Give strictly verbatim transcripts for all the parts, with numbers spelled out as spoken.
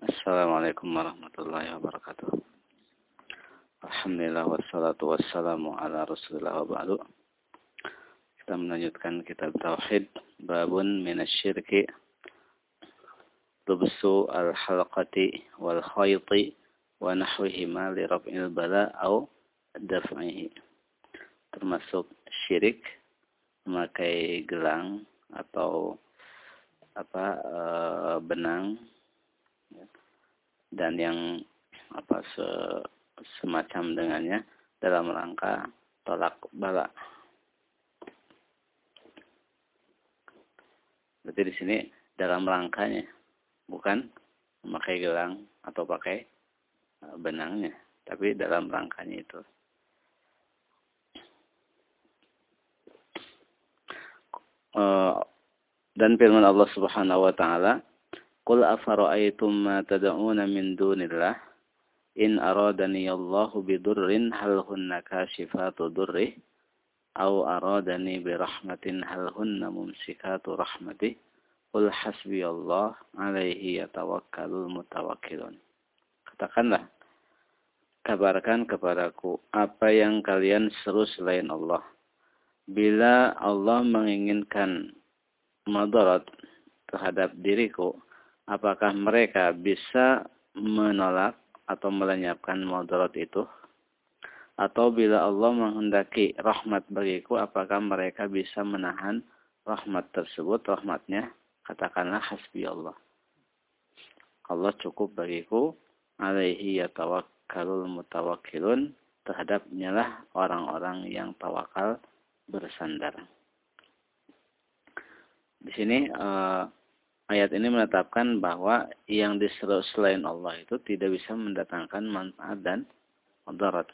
Assalamualaikum warahmatullahi wabarakatuh. Alhamdulillah wassalatu wassalamu ala Rasulillah wa ba'du. Kita melanjutkan kitab tauhid, babun minasyirki lubsu al-halqati wal khayti wa nahwihima li raf'il bala au daf'ihi. Termasuk syirik memakai gelang atau apa e, benang dan yang apa se, semacam dengannya dalam rangka tolak bala. Berarti di sini dalam rangkanya, bukan memakai gelang atau pakai benangnya, tapi dalam rangkanya itu. Dan firman Allah Subhanahu wa taala, "Qul afara'aytum ma tad'una min dunillah in aradani Allahu bidurrin hal hunna kashifatu durrih aw aradani birahmatin hal hunna mumsikatu rahmatih qul hasbiyallah alaihi yatawakkalul mutawakkilun." Katakanlah, kabarkan kepadaku apa yang kalian seru selain Allah. Bila Allah menginginkan madarat terhadap diriku, apakah mereka bisa menolak atau melenyapkan madarat itu? Atau bila Allah menghendaki rahmat bagiku, apakah mereka bisa menahan rahmat tersebut, rahmatnya? Katakanlah hasbi Allah. Allah cukup bagiku, alaihi yatawakkalul mutawakkilun, terhadapnya lah orang-orang yang tawakal bersandar. Di sini uh, ayat ini menetapkan bahwa yang diseru selain Allah itu tidak bisa mendatangkan manfaat dan mudarat.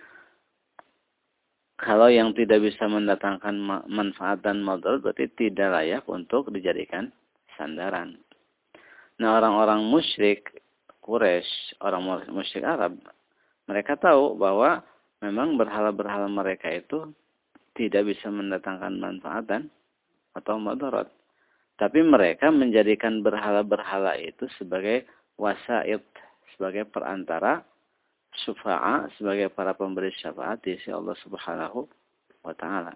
Kalau yang tidak bisa mendatangkan manfaat dan mudarat berarti tidak layak untuk dijadikan sandaran. Nah, orang-orang musyrik Quraisy, orang musyrik Arab, mereka tahu bahwa memang berhala-berhala mereka itu tidak bisa mendatangkan manfaat dan atau mudarat. Tapi mereka menjadikan berhala-berhala itu sebagai wasaid, sebagai perantara, syufa'a, sebagai para pemberi syafaat di sisi Allah Subhanahu wa taala.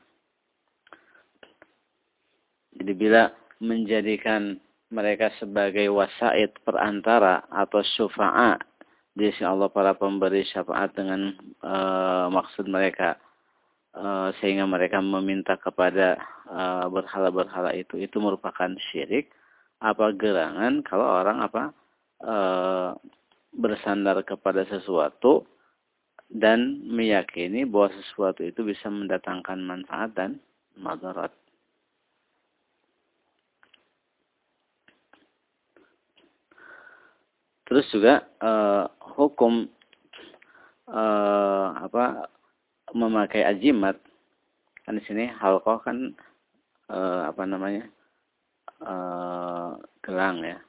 Jadi bila menjadikan mereka sebagai wasaid, perantara atau syufa'a di sisi Allah para pemberi syafaat dengan e, maksud mereka e, sehingga mereka meminta kepada berhala-berhala itu, itu merupakan syirik apa gerangan kalau orang apa e, bersandar kepada sesuatu dan meyakini bahwa sesuatu itu bisa mendatangkan manfaat dan madarat. Terus juga e, hukum e, apa memakai ajimat, kan di sini halqah kan Uh, apa namanya uh, gelang ya.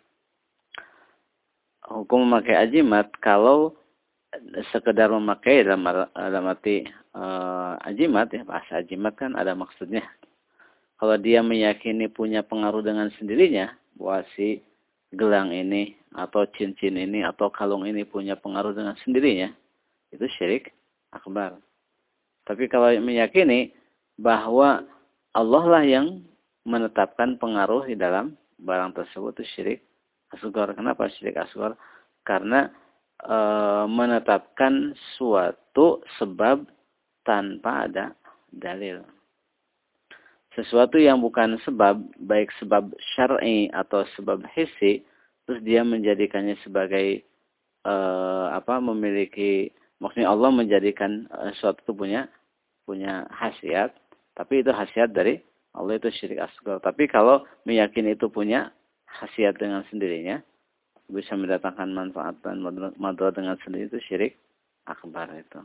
Hukum memakai ajimat kalau sekedar memakai dalam, dalam arti uh, ajimat ya, bahasa ajimat kan ada maksudnya. Kalau dia meyakini punya pengaruh dengan sendirinya bahwa si gelang ini atau cincin ini atau kalung ini punya pengaruh dengan sendirinya, itu syirik akbar. Tapi kalau meyakini bahwa Allah lah yang menetapkan pengaruh di dalam barang tersebut, itu syirik asghar. Kenapa syirik asghar? Karena e, menetapkan suatu sebab tanpa ada dalil. Sesuatu yang bukan sebab, baik sebab syar'i atau sebab hissi, terus dia menjadikannya sebagai e, apa? Memiliki, maksudnya Allah menjadikan e, suatu itu punya punya khasiat. Tapi itu khasiat dari Allah, itu syirik asghar. Tapi kalau meyakini itu punya khasiat dengan sendirinya, bisa mendatangkan manfaat dan madarat dengan sendiri, itu syirik akbar itu.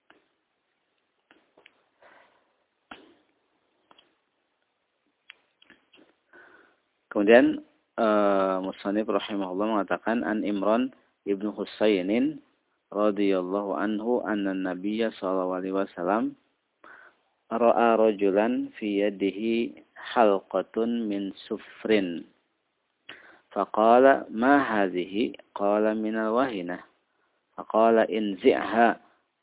Kemudian uh, Musannif rahimahullah mengatakan, an Imran ibnu Husainin radhiyallahu anhu anna Nabiyya sallallahu alaihi wasallam ra'a rajulan fi yadihi halqatun min sufrin Faqala ma hadhihi? Qala minal wahinah. Faqala inzi'ha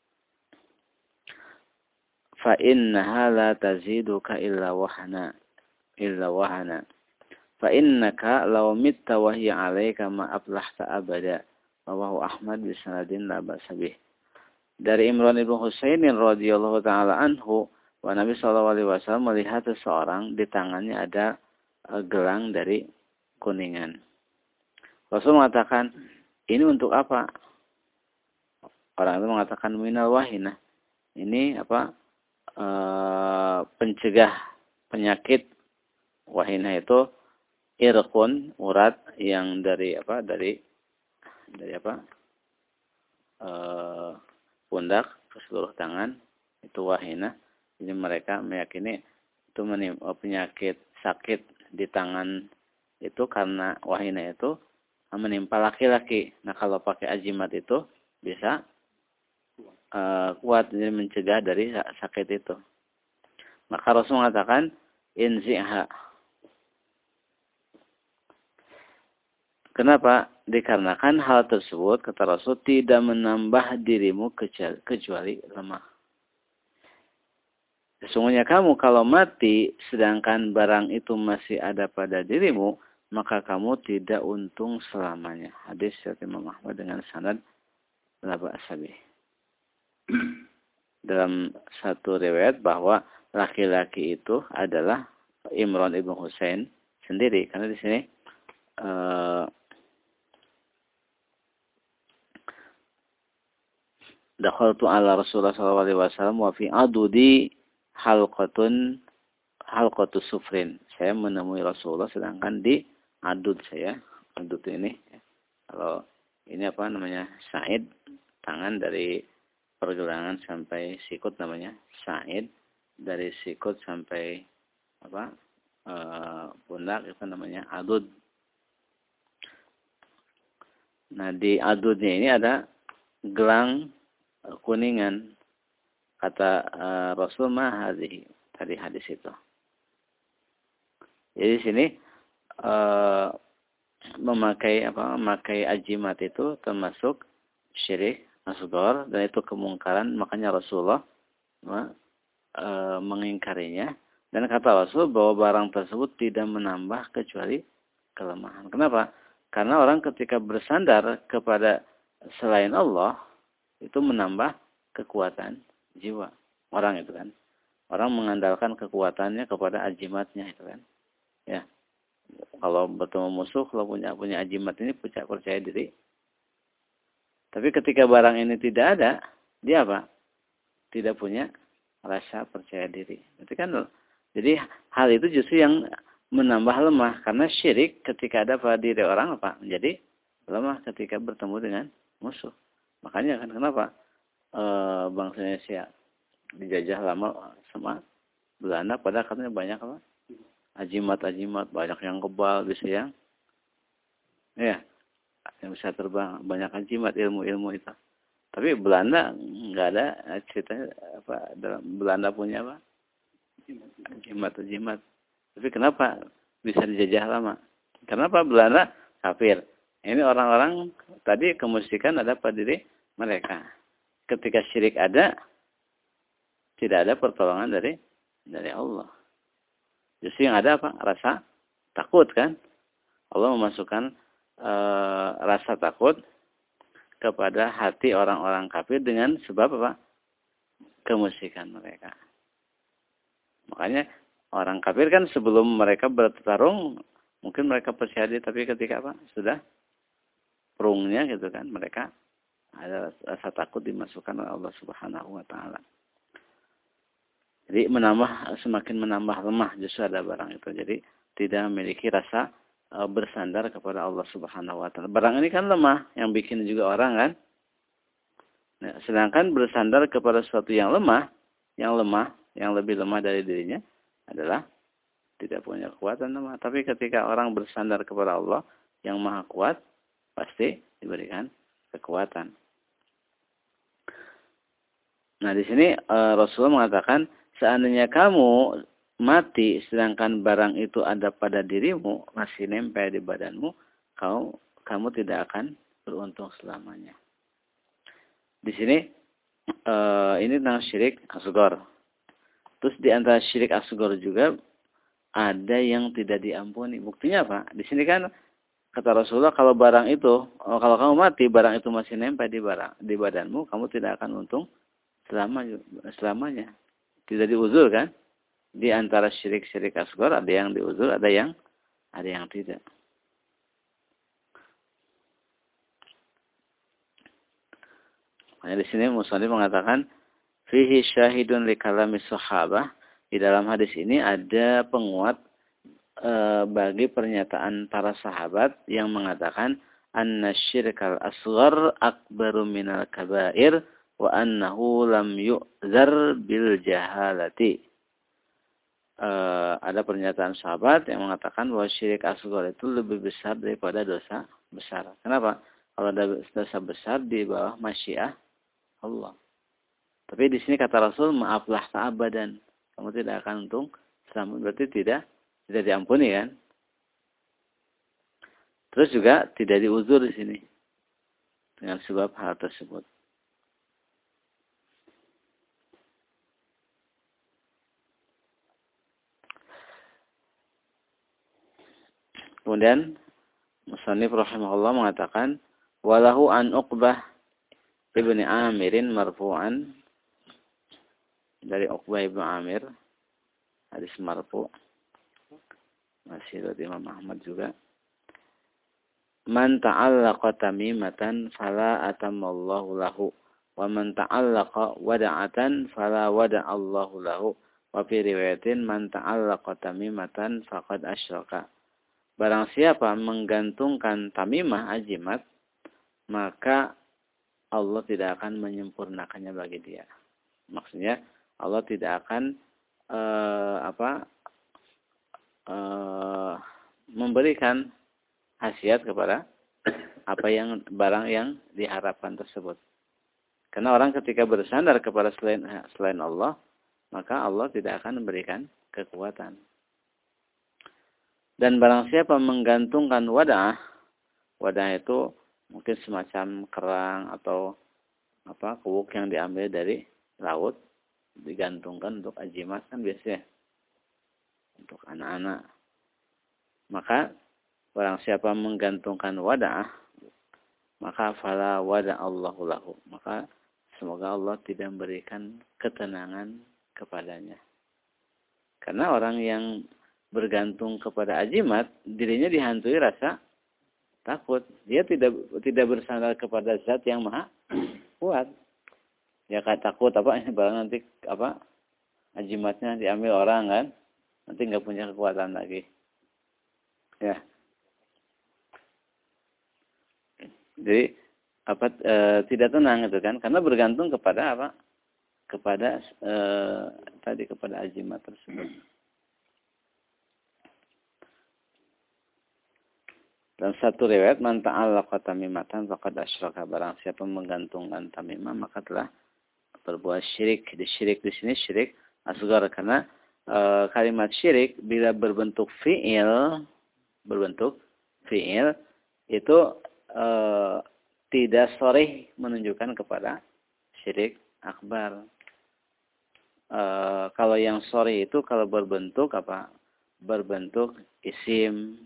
fa innaha la taziduka illa wahna illa wahana. Fa innaka law mitta wa hiya 'alaika ma aflahta abada. Rawahu Ahmad bi sanadin la ba'sa bih. Dari Imran ibn Husainin radhiyallahu taala anhu, wa Nabi sallallahu alaihi wasallam melihat seseorang di tangannya ada uh, gelang dari kuningan. Rasul mengatakan, "Ini untuk apa?" Orang itu mengatakan minal wahinah. Ini apa? Uh, pencegah penyakit. Wahinah itu irqun, urat yang dari apa? Dari dari apa? Uh, pundak ke seluruh tangan, itu wahinah. Jadi mereka meyakini itu menimpa penyakit sakit di tangan itu karena wahinah itu menimpa laki-laki. Nah kalau pakai ajimat itu bisa uh, kuat, jadi mencegah dari sakit itu. Maka Rasul mengatakan inzi'ha. Kenapa? Dikarenakan hal tersebut, kata Rasul, tidak menambah dirimu kecuali lemah. Sesungguhnya kamu kalau mati, sedangkan barang itu masih ada pada dirimu, maka kamu tidak untung selamanya. Hadis riwayat Imam Ahmad dengan sanad la ba'sa bih. Dalam satu riwayat bahwa laki-laki itu adalah Imran ibn Husain sendiri. Karena di sini uh, dakhaltu ala Rasulullah sallallahu alaihi wasallam wa fi adudi halqatun halqatu sufrin. Saya menemui Rasulullah sedangkan di adud saya. Adud ini ya. Kalau ini apa namanya? Sa'id, tangan dari pergelangan sampai sikut namanya sa'id, dari sikut sampai apa? E, pundak itu namanya adud. Nah, di adudnya ini ada gelang kuningan. Kata uh, Rasul ma hadhihi, tadi hadis itu. Jadi sini uh, memakai apa? Memakai ajimat itu termasuk syirik asghar dan itu kemungkaran, makanya Rasulullah uh, mengingkarinya dan kata Rasul bahwa barang tersebut tidak menambah kecuali kelemahan. Kenapa? Karena orang ketika bersandar kepada selain Allah itu menambah kekuatan jiwa orang itu kan. Orang mengandalkan kekuatannya kepada ajimatnya itu kan. Ya. Kalau bertemu musuh, kalau punya punya ajimat ini punya percaya diri. Tapi ketika barang ini tidak ada, dia apa? Tidak punya rasa percaya diri. Itu kan. Jadi hal itu justru yang menambah lemah karena syirik ketika ada pada diri orang apa? Menjadi lemah ketika bertemu dengan musuh. Makanya kan kenapa e, bangsa Indonesia dijajah lama sama Belanda, padahal katanya banyak apa? Ajimat-ajimat, banyak yang kebal, bisa yang ya, yang bisa terbang, banyak ajimat ilmu-ilmu itu. Tapi Belanda nggak ada ceritanya apa dalam Belanda punya apa? Ajimat-ajimat. Tapi kenapa bisa dijajah lama? Kenapa Belanda kafir? Ini orang-orang tadi kemusyrikan ada pada diri mereka. Ketika syirik ada, tidak ada pertolongan dari dari Allah. Justru yang ada apa? Rasa takut kan? Allah memasukkan e, rasa takut kepada hati orang-orang kafir dengan sebab apa? Kemusyrikan mereka. Makanya orang kafir kan sebelum mereka bertarung, mungkin mereka percaya diri, tapi ketika apa? Sudah perungnya gitu kan, mereka ada rasa takut dimasukkan oleh Allah Subhanahu wa taala. Jadi menambah semakin menambah lemah justru ada barang itu. Jadi tidak memiliki rasa e, bersandar kepada Allah Subhanahu wa taala. Barang ini kan lemah, yang bikin juga orang kan. Nah, sedangkan bersandar kepada sesuatu yang lemah, yang lemah, yang lebih lemah dari dirinya adalah tidak punya kekuatan lemah. Tapi ketika orang bersandar kepada Allah yang Maha Kuat, pasti diberikan kekuatan. Nah, di sini e, Rasulullah mengatakan, seandainya kamu mati sedangkan barang itu ada pada dirimu, masih nempel di badanmu, kamu kamu tidak akan beruntung selamanya. Di sini uh, ini tentang syirik asghar. Terus di antara syirik asghar juga ada yang tidak diampuni. Buktinya apa? Di sini kan kata Rasulullah, kalau barang itu, oh, kalau kamu mati, barang itu masih nempel di barang di badanmu, kamu tidak akan untung selama selamanya. Tidak diuzur kan? Di antara syirik-syirik asghar ada yang diuzur, ada yang ada yang tidak. Makanya di sini musannif mengatakan fihi syahidun li kalami sahabah. Di dalam hadis ini ada penguat e, bagi pernyataan para sahabat yang mengatakan anna syirkal asghar akbaru minal kabair wa annahu lam yu'zar bil jahalati. E, ada pernyataan sahabat yang mengatakan bahwa syirik asghar itu lebih besar daripada dosa besar. Kenapa? Kalau ada dosa besar di bawah masyiah Allah. Tapi di sini kata Rasul, maaflah keabadan. Kamu tidak akan untung selama, berarti tidak tidak diampuni kan? Terus juga tidak diuzur di sini dengan sebab hal tersebut. Kemudian musannif rahimahullah mengatakan walahu an Uqbah ibni Amirin marfu'an, dari Uqbah ibnu Amir, hadis marfu', masih dari Imam Ahmad juga. Man ta'allaqa tamimatan fala atamallahu lahu wa man ta'allaqa wada'atan fala wada'allahu lahu wa fi riwayatin man ta'allaqa tamimatan faqad asyraka. Barang siapa menggantungkan tamimah ajimat, maka Allah tidak akan menyempurnakannya bagi dia. Maksudnya Allah tidak akan uh, apa uh, memberikan khasiat kepada apa yang barang yang diharapkan tersebut. Karena orang ketika bersandar kepada selain selain Allah, maka Allah tidak akan memberikan kekuatan. Dan barang siapa menggantungkan wadah, wadah itu mungkin semacam kerang atau apa kuuk yang diambil dari laut, digantungkan untuk ajimat kan biasanya untuk anak-anak. Maka barang siapa menggantungkan wadah, maka fala wada Allahu lahu, maka semoga Allah tidak memberikan ketenangan kepadanya. Karena orang yang bergantung kepada ajimat, dirinya dihantui rasa takut. Dia tidak tidak bersandar kepada zat yang maha kuat. Ya kayak takut apa barang nanti apa ajimatnya diambil orang kan, nanti nggak punya kekuatan lagi. Ya. Jadi apa e, tidak tenang itu kan, karena bergantung kepada apa? Kepada e, tadi kepada ajimat tersebut. Dan satu riwayat man ta'allaqa tamimatan faqad asyraka, barang siapa menggantungkan tamimah maka telah berbuat syirik. Di syirik di sini syirik asghar, karena e, kalimat syirik bila berbentuk fi'il, berbentuk fi'il itu e, tidak sharih menunjukkan kepada syirik akbar. E, kalau yang sharih itu kalau berbentuk apa? Berbentuk isim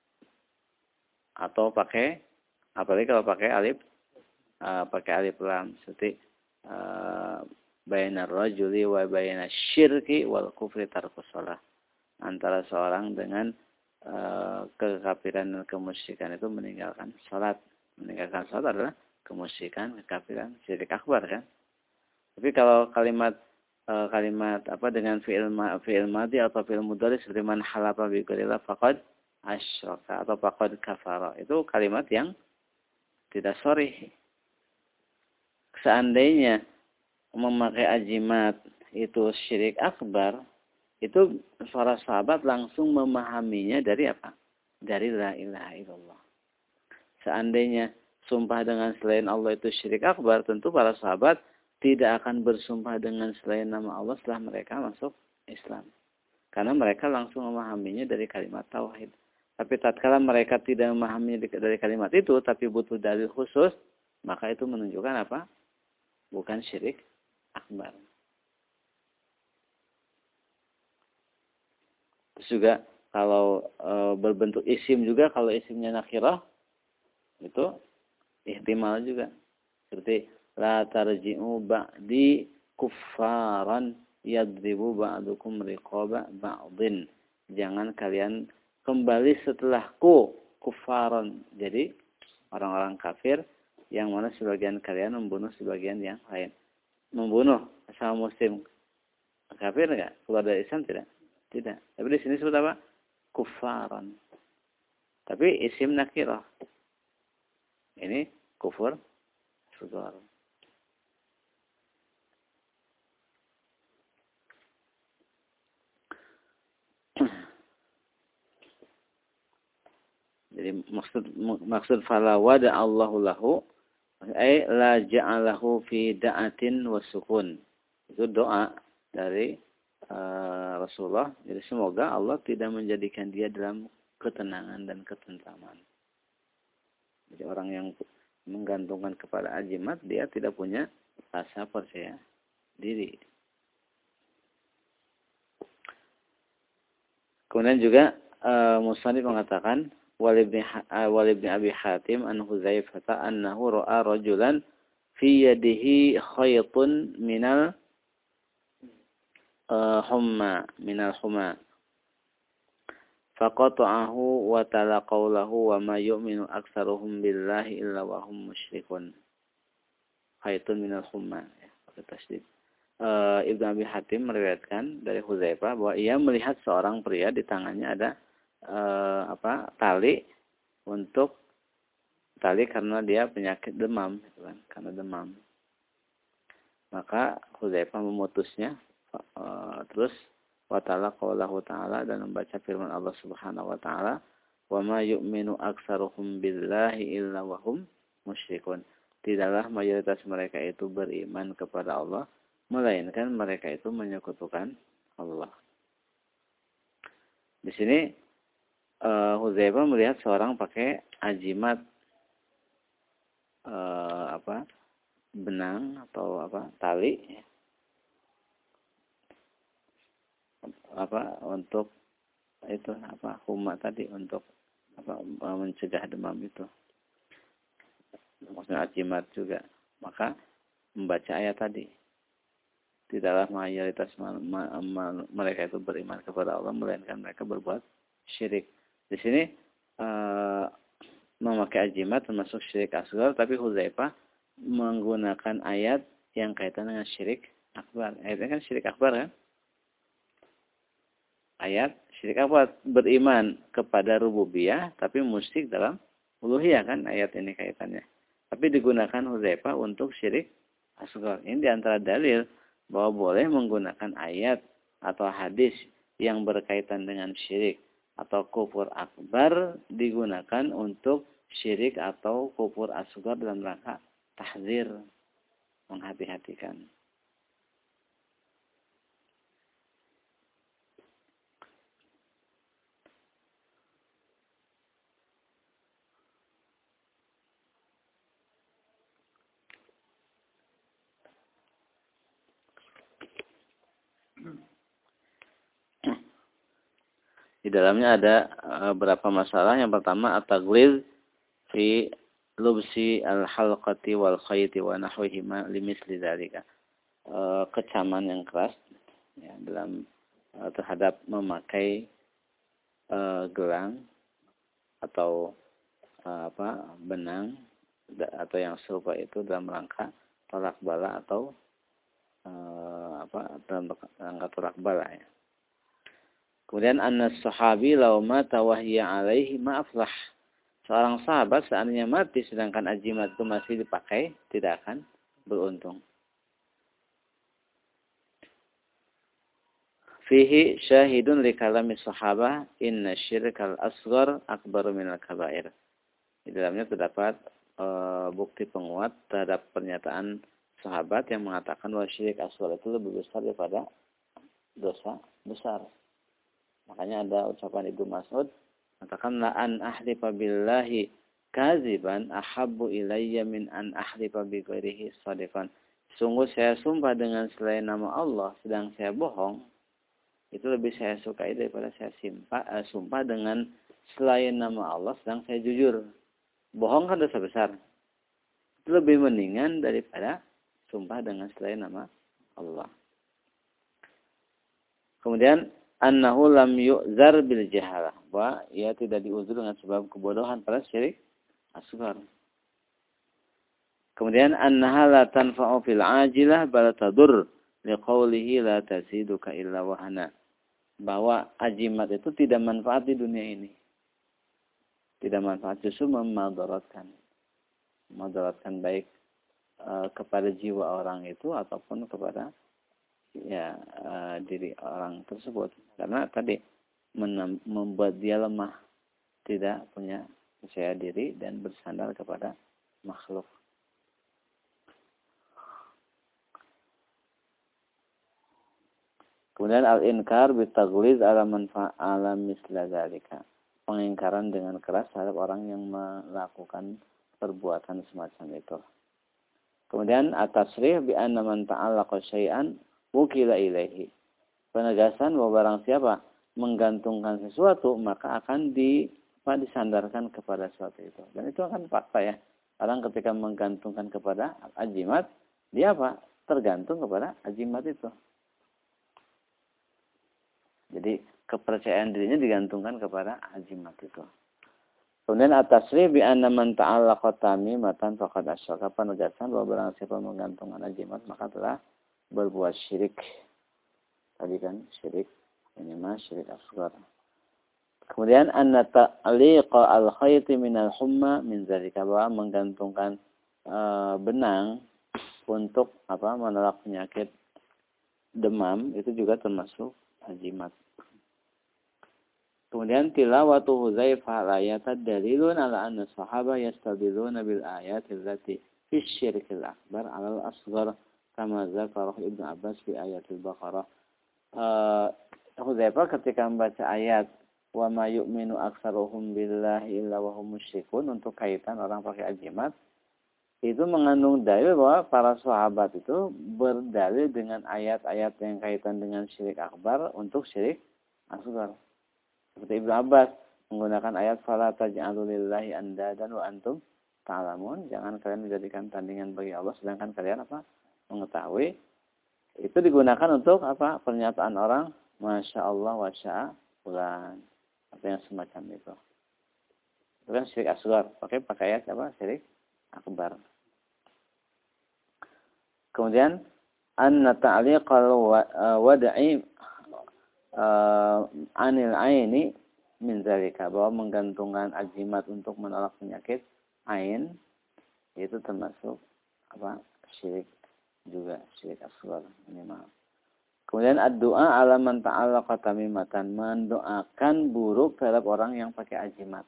atau pakai, apalagi kalau pakai alif, uh, pakai alif lam, seperti uh, bainar rajuli wa bainas syirki wal kufri tarkus shalah, antara seorang dengan uh, kekafiran dan kemusyrikan itu meninggalkan salat. Meninggalkan salat adalah kemusyrikan, kekafiran, syirik akbar kan. Tapi kalau kalimat uh, kalimat apa dengan fi'il ma, fi'il madhi atau fi'il mudhari seperti man halafa bi ghairillah faqad asyraka atau faqad kafara, itu kalimat yang tidak sharih. Seandainya memakai ajimat itu syirik akbar, itu para sahabat langsung memahaminya dari apa? Dari la ilaha illallah. Seandainya sumpah dengan selain Allah itu syirik akbar, tentu para sahabat tidak akan bersumpah dengan selain nama Allah setelah mereka masuk Islam. Karena mereka langsung memahaminya dari kalimat tauhid. Tapi tatkala mereka tidak memahami dari kalimat itu, tapi butuh dalil khusus, maka itu menunjukkan apa? Bukan syirik akbar. Terus juga kalau e, berbentuk isim juga, kalau isimnya nakirah, itu ihtimal juga. Seperti la tarji'u ba'di kuffaran yadribu ba'dukum riqaba ba'din. Jangan kalian kembali setelahku kuffaran. Jadi orang-orang kafir yang mana sebagian kalian membunuh sebagian yang lain. Membunuh asal muslim kafir enggak? Keluar dari Islam tidak? Tidak. Tapi di sini sebut apa? Kuffaran. Tapi isim nakirah. Ini kufur asghar. Jadi maksud maksud fala wada Allahu lahu ay la ja'alahu fi da'atin wa sukun. Itu doa dari uh, Rasulullah. Jadi semoga Allah tidak menjadikan dia dalam ketenangan dan ketentraman. Jadi orang yang menggantungkan kepada ajimat, dia tidak punya rasa percaya diri. Kemudian juga uh, Musannif mengatakan Walibni Walibni Abi Hatim an Hudzaifah annahu ra'a rajulan fi yadihi khaytun minal uh, humma minal humma faqata'ahu wa tala qawlahu wa ma yu'minu aktsaruhum billahi illa wa hum musyrikun. Khaytun minal humma ya, pakai tasydid. Uh, Ibnu Abi Hatim meriwayatkan dari Hudzaifah bahwa ia melihat seorang pria di tangannya ada Uh, apa tali untuk tali karena dia penyakit demam, gitu kan? Karena demam. Maka Hudzaifah memutusnya, uh, terus wa ta'ala qaulahu ta'ala dan membaca firman Allah Subhanahu wa taala, "Wa ma yu'minu aktsaruhum billahi illa wa hum musyrikun." Tidaklah mayoritas mereka itu beriman kepada Allah, melainkan mereka itu menyekutukan Allah. Di sini Uh, Hudzaifah melihat seorang pakai ajimat uh, apa benang atau apa tali apa untuk itu apa huma tadi untuk apa mencegah demam itu. Maksudnya ajimat juga. Maka membaca ayat tadi. Tidaklah mayoritas mereka itu beriman kepada Allah, melainkan mereka berbuat syirik. Di sini uh, memakai ajimat termasuk syirik asghar, tapi Hudzaifah menggunakan ayat yang kaitan dengan syirik akbar. Ayatnya kan syirik akbar kan? Ayat syirik akbar beriman kepada rububiyah tapi musyrik dalam uluhiyah kan ayat ini kaitannya. Tapi digunakan Hudzaifah untuk syirik asghar. Ini diantara dalil bahwa boleh menggunakan ayat atau hadis yang berkaitan dengan syirik atau kufur akbar digunakan untuk syirik atau kufur asghar dalam rangka tahzir, menghati-hatikan. Di dalamnya ada uh, beberapa masalah. Yang pertama, at-taghlidz fi lubsi al-halqati wal khayti wa nahwihima limisli dzalika. Uh, kecaman yang keras ya, dalam uh, terhadap memakai uh, gelang atau uh, apa benang atau yang serupa itu dalam rangka tolak bala atau uh, apa dalam rangka tolak bala ya. Kemudian annas sahabi law mata wa hiya alaihi ma aflah. Seorang sahabat seandainya mati sedangkan ajimat itu masih dipakai, tidak akan beruntung. Fihi syahidun li kalami sahabah inna syirkal asghar akbaru minal kabair. Di dalamnya terdapat e, bukti penguat terhadap pernyataan sahabat yang mengatakan bahwa syirik asghar itu lebih besar daripada dosa besar. Makanya ada ucapan Ibnu Mas'ud, Katakanlah an ahlifa billahi kaziban ahabbu ilayya min an ahlifa bi ghairihi shadiqan. Sungguh saya sumpah dengan selain nama Allah sedang saya bohong, itu lebih saya sukai daripada saya simpah, uh, sumpah dengan selain nama Allah sedang saya jujur. Bohong kan dosa besar. Itu lebih mendingan daripada sumpah dengan selain nama Allah. Kemudian annahu lam yu'zar bil jahalah, bahwa ia tidak diuzur dengan sebab kebodohan pada syirik asghar. Kemudian annaha la tanfa'u fil ajilah bal tadur liqaulihi la taziduka illa wahana, bahwa ajimat itu tidak manfaat di dunia ini. Tidak manfaat, justru memadaratkan. Memadaratkan baik e, kepada jiwa orang itu ataupun kepada ya e, diri orang tersebut. Karena tadi menem, membuat dia lemah, tidak punya percaya diri dan bersandar kepada makhluk. Kemudian al-inkar bitaghliz ala man fa'ala misla dzalika. Pengingkaran dengan keras terhadap orang yang melakukan perbuatan semacam itu. Kemudian at-tasrih bi anna man ta'allaqa syai'an wukila ilaihi. Penegasan bahwa barang siapa menggantungkan sesuatu maka akan di apa, disandarkan kepada sesuatu itu. Dan itu akan fakta ya. Orang ketika menggantungkan kepada ajimat, dia apa? Tergantung kepada ajimat itu. Jadi kepercayaan dirinya digantungkan kepada ajimat itu. Kemudian at-tasrih bi anna man ta'allaqa tamimatan faqad asyraka, penegasan bahwa barang siapa menggantungkan ajimat maka telah berbuat syirik. Tadi kan syirik, ini mah syirik asghar. Kemudian anna ta'liqa al-khayti min al-humma min zalika, bahwa menggantungkan e, benang untuk apa menolak penyakit demam itu juga termasuk ajimat. Kemudian tilawatu Hudzaifah al-ayat dalilun ala anna sahaba yastadilluna bil ayati allati fi syirkil akbar 'ala al-asghar kama zakara Ibnu Abbas fi ayatil Baqarah. Uh, Hudzaifah ketika membaca ayat wa ma yu'minu aktsaruhum billahi illa wa hum musyrikun untuk kaitan orang pakai ajimat, itu mengandung dalil bahwa para sahabat itu berdalil dengan ayat-ayat yang kaitan dengan syirik akbar untuk syirik asghar. Seperti Ibnu Abbas menggunakan ayat fala taj'alu lillahi andadan wa antum ta'lamun, jangan kalian menjadikan tandingan bagi Allah sedangkan kalian apa? Mengetahui. Itu digunakan untuk apa? Pernyataan orang masya Allah wa syaa fulan, atau yang semacam itu. Itu kan syirik asghar. Pakai pakai ayat apa? Syirik akbar. Kemudian anna ta'liqal wada'i Uh, anil aini min zalika, bahwa menggantungkan ajimat untuk menolak penyakit ain itu termasuk apa? Syirik juga, syirik asghar minimal. Kemudian ad-du'a ala man ta'allaqa tamimatan, mendoakan buruk terhadap orang yang pakai ajimat.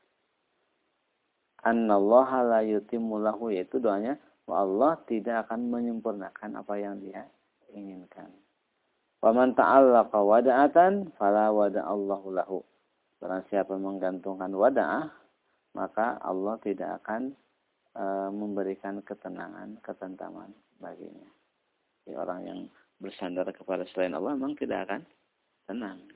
Annallaha la yutimmu lahu, yaitu doanya bahwa Allah tidak akan menyempurnakan apa yang dia inginkan. Wa man ta'allaqa wada'atan fala wada'allahu lahu. Barang siapa menggantungkan wada'ah, maka Allah tidak akan e, memberikan ketenangan, ketentraman baginya. Jadi orang yang bersandar kepada selain Allah memang tidak akan tenang.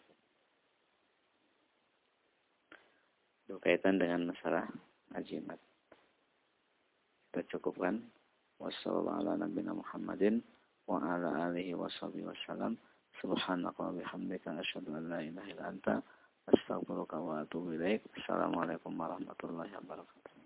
Berkaitan dengan masalah ajimat. Kita cukupkan. Wassalamualaikum warahmatullahi wabarakatuh. Wa ala alihi washabihi wasallam. Subhanaka wa bihamdika asyhadu an la ilaha illa anta astaghfiruka wa atubu ilaik. Assalamualaikum warahmatullahi wabarakatuh.